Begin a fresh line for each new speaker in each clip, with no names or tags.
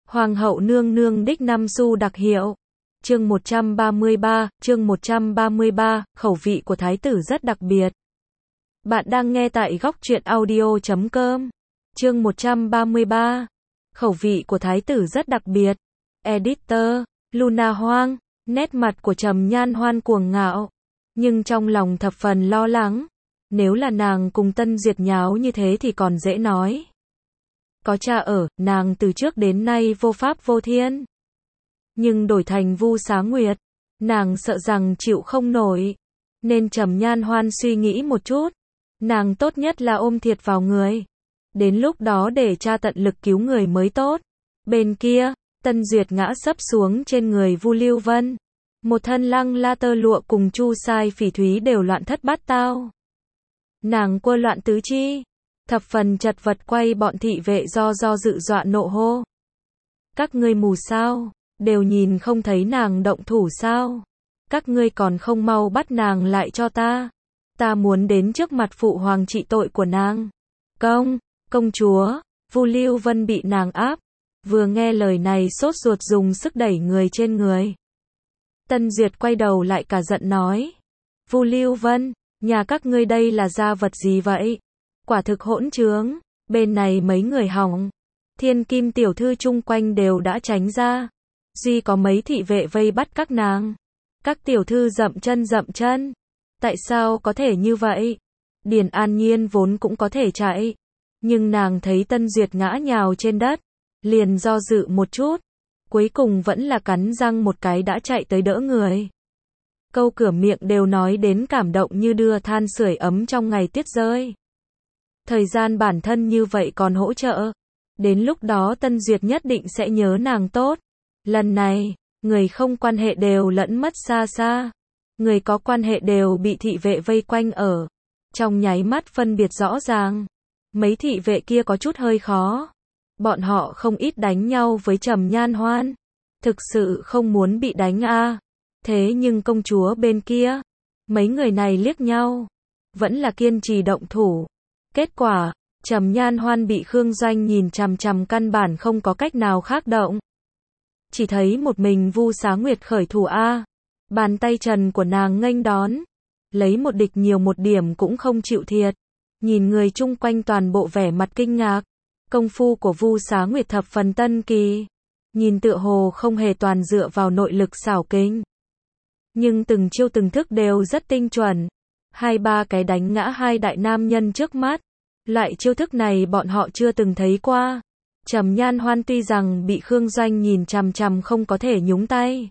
Hoàng hậu nương nương đích năm xu đặc hiệu. Chương 133, khẩu vị của thái tử rất đặc biệt. Bạn đang nghe tại góc truyện audio.com. Chương 133. Khẩu vị của thái tử rất đặc biệt. Editor, Luna Hoang, nét mặt của Trầm Nhan Hoan cuồng ngạo, nhưng trong lòng thập phần lo lắng. Nếu là nàng cùng Tân Duyệt nháo như thế thì còn dễ nói. Có cha ở, nàng từ trước đến nay vô pháp vô thiên. Nhưng đổi thành Vu Xá Nguyệt, nàng sợ rằng chịu không nổi. Nên Trầm Nhan Hoan suy nghĩ một chút, nàng tốt nhất là ôm thiệt vào người. Đến lúc đó để cha tận lực cứu người mới tốt. Bên kia, Tân Duyệt ngã sấp xuống trên người Vu Lưu Vân. Một thân lăng la tơ lụa cùng Chu Sai Phỉ Thúy đều loạn thất bát tao. Nàng quơ loạn tứ chi, thập phần chật vật quay bọn thị vệ do dự dọa nộ hô. Các ngươi mù sao, đều nhìn không thấy nàng động thủ sao? Các ngươi còn không mau bắt nàng lại cho ta. Ta muốn đến trước mặt phụ hoàng trị tội của nàng. Công chúa, Vu Lưu Vân bị nàng áp. Vừa nghe lời này sốt ruột dùng sức đẩy người trên người. Tân Duyệt quay đầu lại cả giận nói. Vu Lưu Vân, nhà các ngươi đây là gia vật gì vậy? Quả thực hỗn trướng, bên này mấy người hỏng. Thiên Kim tiểu thư chung quanh đều đã tránh ra. Duy có mấy thị vệ vây bắt các nàng. Các tiểu thư dậm chân. Tại sao có thể như vậy? Điền An Nhiên vốn cũng có thể chạy. Nhưng nàng thấy Tân Duyệt ngã nhào trên đất. Liền do dự một chút. Cuối cùng vẫn là cắn răng một cái đã chạy tới đỡ người. Câu cửa miệng đều nói đến cảm động như đưa than sưởi ấm trong ngày tuyết rơi. Thời gian bản thân như vậy còn hỗ trợ. Đến lúc đó Tân Duyệt nhất định sẽ nhớ nàng tốt. Lần này, người không quan hệ đều lẫn mất xa xa. Người có quan hệ đều bị thị vệ vây quanh ở. Trong nháy mắt phân biệt rõ ràng. Mấy thị vệ kia có chút hơi khó. Bọn họ không ít đánh nhau với Trầm Nhan Hoan. Thực sự không muốn bị đánh a. Thế nhưng công chúa bên kia, mấy người này liếc nhau, vẫn là kiên trì động thủ. Kết quả, Trầm Nhan Hoan bị Khương Doanh nhìn chằm chằm căn bản không có cách nào khác động. Chỉ thấy một mình Vu Xá Nguyệt khởi thủ a. Bàn tay trần của nàng nghênh đón, lấy một địch nhiều một điểm cũng không chịu thiệt. Nhìn người chung quanh toàn bộ vẻ mặt kinh ngạc. Công phu của Vu Xá Nguyệt thập phần tân kỳ, nhìn tựa hồ không hề toàn dựa vào nội lực xảo kinh. Nhưng từng chiêu từng thức đều rất tinh chuẩn. 2-3 cái đánh ngã hai đại nam nhân trước mắt. Loại chiêu thức này bọn họ chưa từng thấy qua. Trầm Nhan Hoan tuy rằng bị Khương Doanh nhìn chằm chằm không có thể nhúng tay.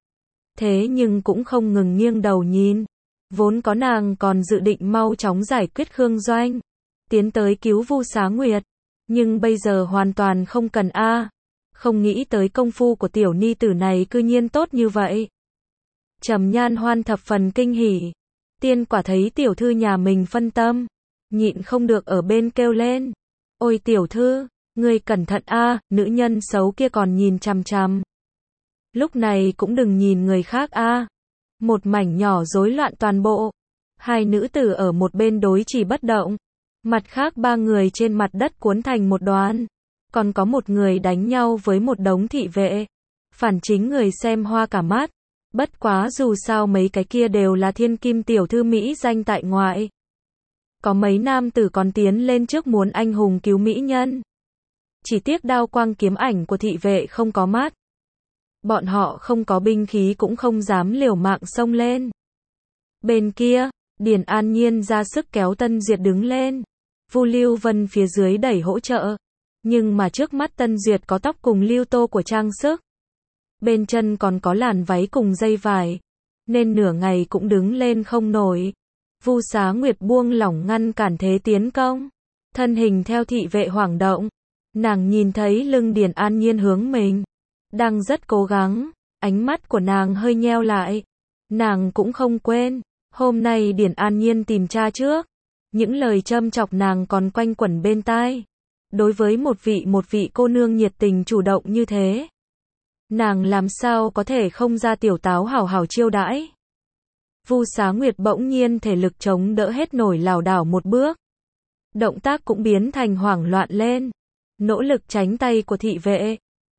Thế nhưng cũng không ngừng nghiêng đầu nhìn. Vốn có nàng còn dự định mau chóng giải quyết Khương Doanh, tiến tới cứu Vu Xá Nguyệt. Nhưng bây giờ hoàn toàn không cần a. Không nghĩ tới công phu của tiểu ni tử này cư nhiên tốt như vậy. Trầm Nhan Hoan thập phần kinh hỉ. Tiên quả thấy tiểu thư nhà mình phân tâm, nhịn không được ở bên kêu lên. Ôi tiểu thư, ngươi cẩn thận a, nữ nhân xấu kia còn nhìn chằm chằm. Lúc này cũng đừng nhìn người khác a. Một mảnh nhỏ rối loạn toàn bộ. Hai nữ tử ở một bên đối chỉ bất động. Mặt khác 3 người trên mặt đất cuốn thành một đoàn. Còn có một người đánh nhau với một đống thị vệ. Phản chính người xem hoa cả mắt. Bất quá dù sao mấy cái kia đều là thiên kim tiểu thư mỹ danh tại ngoại. Có mấy nam tử còn tiến lên trước muốn anh hùng cứu mỹ nhân. Chỉ tiếc đao quang kiếm ảnh của thị vệ không có mắt. Bọn họ không có binh khí cũng không dám liều mạng xông lên. Bên kia, Điền An Nhiên ra sức kéo Tân Duyệt đứng lên. Vu Lưu Vân phía dưới đẩy hỗ trợ. Nhưng mà trước mắt Tân Duyệt có tóc cùng lưu tô của trang sức. Bên chân còn có làn váy cùng dây vải. Nên nửa ngày cũng đứng lên không nổi. Vu Xá Nguyệt buông lỏng ngăn cản thế tiến công. Thân hình theo thị vệ hoảng động. Nàng nhìn thấy lưng Điền An Nhiên hướng mình. Đang rất cố gắng. Ánh mắt của nàng hơi nheo lại. Nàng cũng không quên. Hôm nay Điền An Nhiên tìm cha trước. Những lời châm chọc nàng còn quanh quẩn bên tai. Đối với một vị cô nương nhiệt tình chủ động như thế, nàng làm sao có thể không ra tiểu táo hảo hảo chiêu đãi. Vu Xá Nguyệt bỗng nhiên thể lực chống đỡ hết nổi lảo đảo một bước. Động tác cũng biến thành hoảng loạn lên. Nỗ lực tránh tay của thị vệ.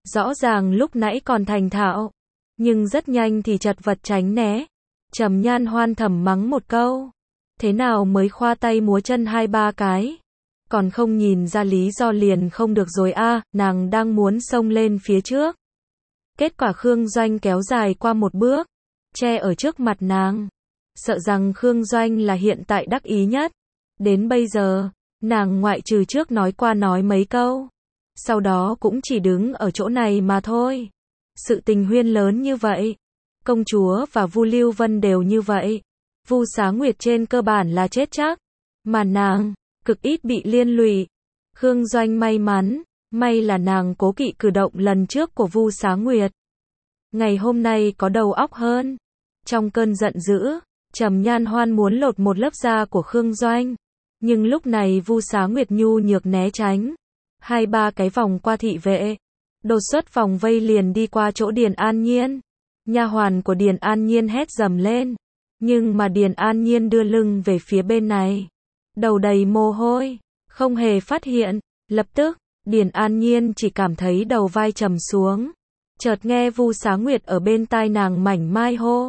Rõ ràng lúc nãy còn thành thạo, nhưng rất nhanh thì chật vật tránh né. Trầm Nhan Hoan thầm mắng một câu. Thế nào mới khoa tay múa chân 2-3 cái? Còn không nhìn ra lý do liền không được rồi a, nàng đang muốn xông lên phía trước. Kết quả Khương Doanh kéo dài qua một bước, che ở trước mặt nàng. Sợ rằng Khương Doanh là hiện tại đắc ý nhất. Đến bây giờ, nàng ngoại trừ trước nói qua nói mấy câu, sau đó cũng chỉ đứng ở chỗ này mà thôi. Sự tình huyên lớn như vậy, công chúa và Vu Lưu Vân đều như vậy. Vu Xá Nguyệt trên cơ bản là chết chắc, mà nàng cực ít bị liên lụy. Khương Doanh may mắn, may là nàng cố kỵ cử động lần trước của Vu Xá Nguyệt. Ngày hôm nay có đầu óc hơn. Trong cơn giận dữ, Trầm Nhan Hoan muốn lột một lớp da của Khương Doanh, nhưng lúc này Vu Xá Nguyệt nhu nhược né tránh, 2-3 cái vòng qua thị vệ, đột xuất vòng vây liền đi qua chỗ Điền An Nhiên. Nha hoàn của Điền An Nhiên hét dầm lên, nhưng mà Điền An Nhiên đưa lưng về phía bên này, đầu đầy mồ hôi, không hề phát hiện. Lập tức, Điền An Nhiên chỉ cảm thấy đầu vai trầm xuống, chợt nghe Vu Xá Nguyệt ở bên tai nàng mảnh mai hô.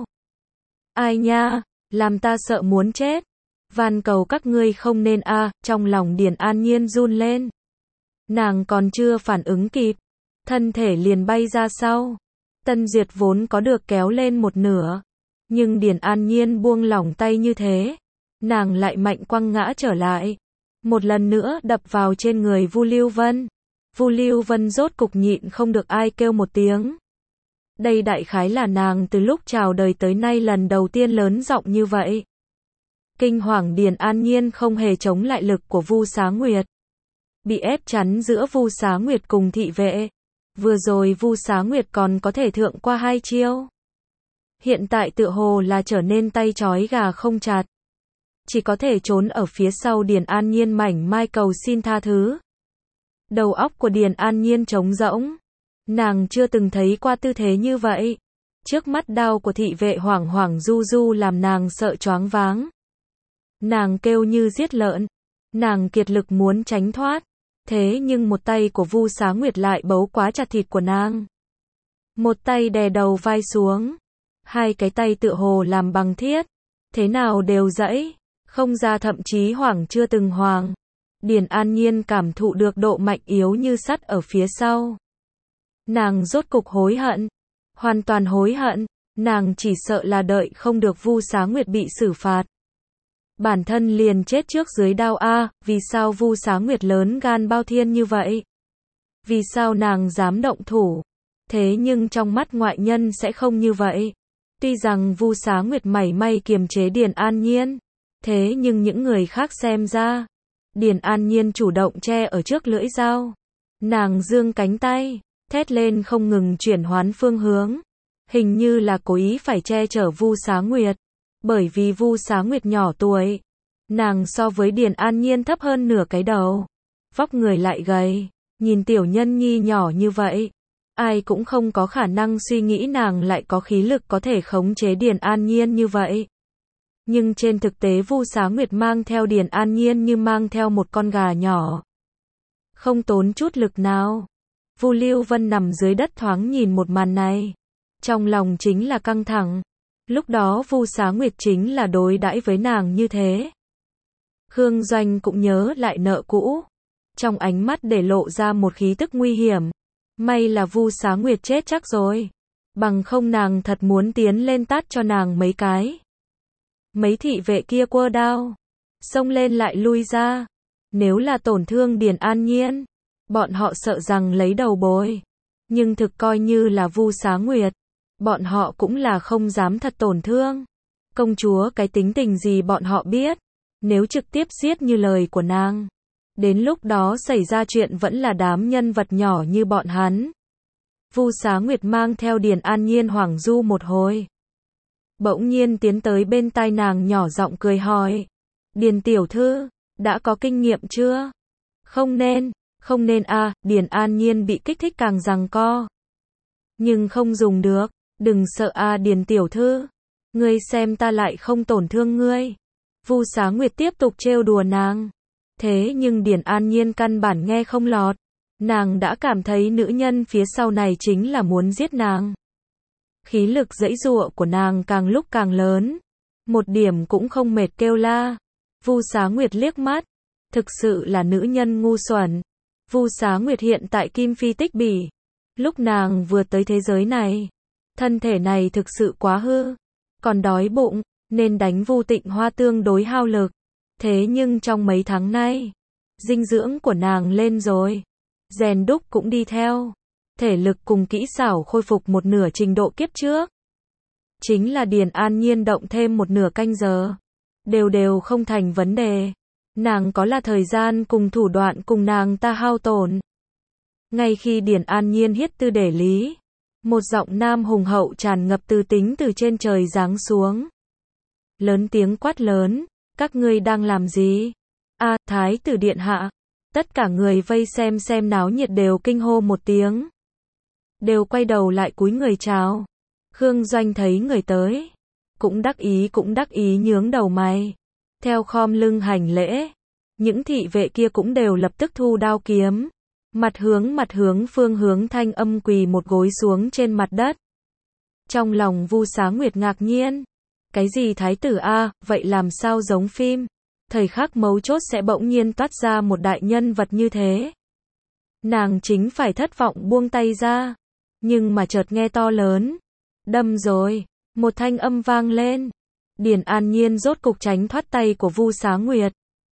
Ai nha, làm ta sợ muốn chết. Van cầu các ngươi không nên a. Trong lòng Điền An Nhiên run lên. Nàng còn chưa phản ứng kịp, thân thể liền bay ra sau. Tân Duyệt vốn có được kéo lên một nửa, nhưng Điền An Nhiên buông lỏng tay như thế, nàng lại mạnh quăng ngã trở lại, một lần nữa đập vào trên người Vu Lưu Vân. Vu Lưu Vân rốt cục nhịn không được ai kêu một tiếng. Đây đại khái là nàng từ lúc chào đời tới nay lần đầu tiên lớn giọng như vậy. Kinh hoàng Điền An Nhiên không hề chống lại lực của Vu Xá Nguyệt, bị ép chắn giữa Vu Xá Nguyệt cùng thị vệ. Vừa rồi Vu Xá Nguyệt còn có thể thượng qua 2 chiêu, hiện tại tựa hồ là trở nên tay trói gà không chặt, chỉ có thể trốn ở phía sau Điền An Nhiên mảnh mai cầu xin tha thứ. Đầu óc của Điền An Nhiên trống rỗng, nàng chưa từng thấy qua tư thế như vậy. Trước mắt đao của thị vệ hoảng hoảng du du làm nàng sợ choáng váng. Nàng kêu như giết lợn, nàng kiệt lực muốn tránh thoát, thế nhưng một tay của Vu Xá Nguyệt lại bấu quá chặt thịt của nàng. Một tay đè đầu vai xuống, 2 cái tay tựa hồ làm bằng thiết, thế nào đều gãy, không ra, thậm chí hoảng chưa từng hoàng. Điền An Nhiên cảm thụ được độ mạnh yếu như sắt ở phía sau. Nàng rốt cục hối hận, hoàn toàn hối hận, nàng chỉ sợ là đợi không được Vu Xá Nguyệt bị xử phạt, bản thân liền chết trước dưới đao a. Vì sao Vu Xá Nguyệt lớn gan bao thiên như vậy? Vì sao nàng dám động thủ? Thế nhưng trong mắt ngoại nhân sẽ không như vậy. Tuy rằng Vu Xá Nguyệt mảy may kiềm chế Điền An Nhiên, thế nhưng những người khác xem ra, Điền An Nhiên chủ động che ở trước lưỡi dao. Nàng giương cánh tay, thét lên không ngừng chuyển hoán phương hướng, hình như là cố ý phải che chở Vu Xá Nguyệt. Bởi vì Vu Xá Nguyệt nhỏ tuổi, nàng so với Điền An Nhiên thấp hơn nửa cái đầu, vóc người lại gầy, nhìn tiểu nhân nhi nhỏ như vậy, ai cũng không có khả năng suy nghĩ nàng lại có khí lực có thể khống chế Điền An Nhiên như vậy. Nhưng trên thực tế Vu Xá Nguyệt mang theo Điền An Nhiên như mang theo một con gà nhỏ, không tốn chút lực nào. Vu Lưu Vân nằm dưới đất thoáng nhìn một màn này, trong lòng chính là căng thẳng. Lúc đó Vu Xá Nguyệt chính là đối đãi với nàng như thế. Khương Doanh cũng nhớ lại nợ cũ, trong ánh mắt để lộ ra một khí tức nguy hiểm. May là Vu Xá Nguyệt chết chắc rồi, bằng không nàng thật muốn tiến lên tát cho nàng mấy cái. Mấy thị vệ kia quơ đao, xông lên lại lui ra. Nếu là tổn thương Điền An Nhiên, bọn họ sợ rằng lấy đầu bồi. Nhưng thực coi như là Vu Xá Nguyệt, bọn họ cũng là không dám thật tổn thương. Công chúa cái tính tình gì bọn họ biết, nếu trực tiếp giết như lời của nàng, đến lúc đó xảy ra chuyện vẫn là đám nhân vật nhỏ như bọn hắn. Vu Xá Nguyệt mang theo Điền An Nhiên hoảng du một hồi, bỗng nhiên tiến tới bên tai nàng nhỏ giọng cười hỏi. Điền tiểu thư, đã có kinh nghiệm chưa? Không nên a. Điền An Nhiên bị kích thích càng giằng co. Nhưng không dùng được, đừng sợ a Điền tiểu thư, ngươi xem ta lại không tổn thương ngươi. Vu Xá Nguyệt tiếp tục trêu đùa nàng. Thế nhưng Điền An Nhiên căn bản nghe không lọt, Nàng đã cảm thấy nữ nhân phía sau này chính là muốn giết nàng. Khí lực giãy giụa của nàng càng lúc càng lớn. Một điểm cũng không mệt kêu la. Vu Xá Nguyệt liếc mắt. Thực sự là nữ nhân ngu xuẩn. Vu Xá Nguyệt hiện tại Kim Phi tích bỉ. Lúc nàng vừa tới thế giới này, thân thể này thực sự quá hư. Còn đói bụng, nên đánh Vu Tịnh Hoa tương đối hao lực. Thế nhưng trong mấy tháng nay, dinh dưỡng của nàng lên rồi. Rèn đúc cũng đi theo. Thể lực cùng kỹ xảo khôi phục một nửa trình độ kiếp trước. Chính là Điền An Nhiên động thêm một nửa canh giờ. Đều không thành vấn đề. Nàng có là thời gian cùng thủ đoạn cùng nàng ta hao tổn. Ngay khi Điền An Nhiên hiết tư để lý, một giọng nam hùng hậu tràn ngập từ tính từ trên trời giáng xuống. Lớn tiếng quát lớn, các ngươi đang làm gì? A, Thái tử điện hạ. Tất cả người vây xem náo nhiệt đều kinh hô một tiếng. Đều quay đầu lại cúi người chào. Khương Doanh thấy người tới, cũng đắc ý nhướng đầu mày. Theo khom lưng hành lễ, những thị vệ kia cũng đều lập tức thu đao kiếm. Mặt hướng phương hướng thanh âm quỳ một gối xuống trên mặt đất. Trong lòng Vu Xá Nguyệt ngạc nhiên. Cái gì thái tử a, vậy làm sao giống phim? Thời khắc mấu chốt sẽ bỗng nhiên toát ra một đại nhân vật như thế. Nàng chính phải thất vọng buông tay ra. Nhưng mà chợt nghe to lớn. Đâm rồi, một thanh âm vang lên. Điền An Nhiên rốt cục tránh thoát tay của Vu Xá Nguyệt.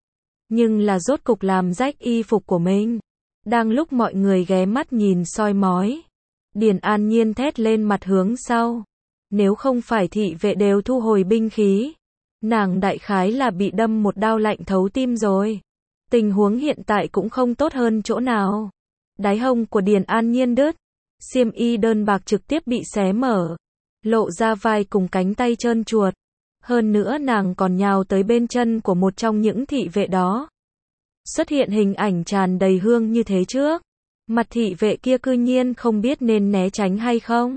Nhưng là rốt cục làm rách y phục của mình. Đang lúc mọi người ghé mắt nhìn soi mói, Điền An Nhiên thét lên mặt hướng sau. Nếu không phải thị vệ đều thu hồi binh khí, nàng đại khái là bị đâm một đao lạnh thấu tim rồi. Tình huống hiện tại cũng không tốt hơn chỗ nào. Đái hông của Điền An Nhiên đứt, xiêm y đơn bạc trực tiếp bị xé mở, lộ ra vai cùng cánh tay trơn truột. Hơn nữa nàng còn nhào tới bên chân của một trong những thị vệ đó. Xuất hiện hình ảnh tràn đầy hương như thế trước. Mặt thị vệ kia cư nhiên không biết nên né tránh hay không.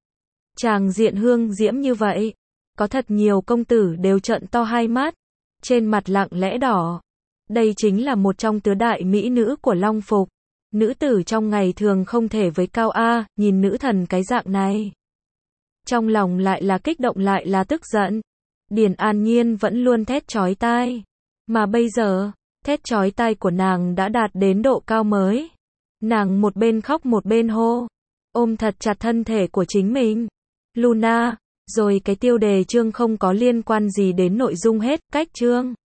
Tràng diện hương diễm như vậy, có thật nhiều công tử đều trợn to hai mắt, trên mặt lặng lẽ đỏ. Đây chính là một trong tứ đại mỹ nữ của Long Phục. Nữ tử trong ngày thường không thể với cao a, nhìn nữ thần cái dạng này. Trong lòng lại là kích động lại là tức giận. Điền An Nhiên vẫn luôn thét chói tai. Mà bây giờ, thét chói tai của nàng đã đạt đến độ cao mới. Nàng một bên khóc một bên hô. Ôm thật chặt thân thể của chính mình. Luna, rồi cái tiêu đề chương không có liên quan gì đến nội dung hết, cách chương.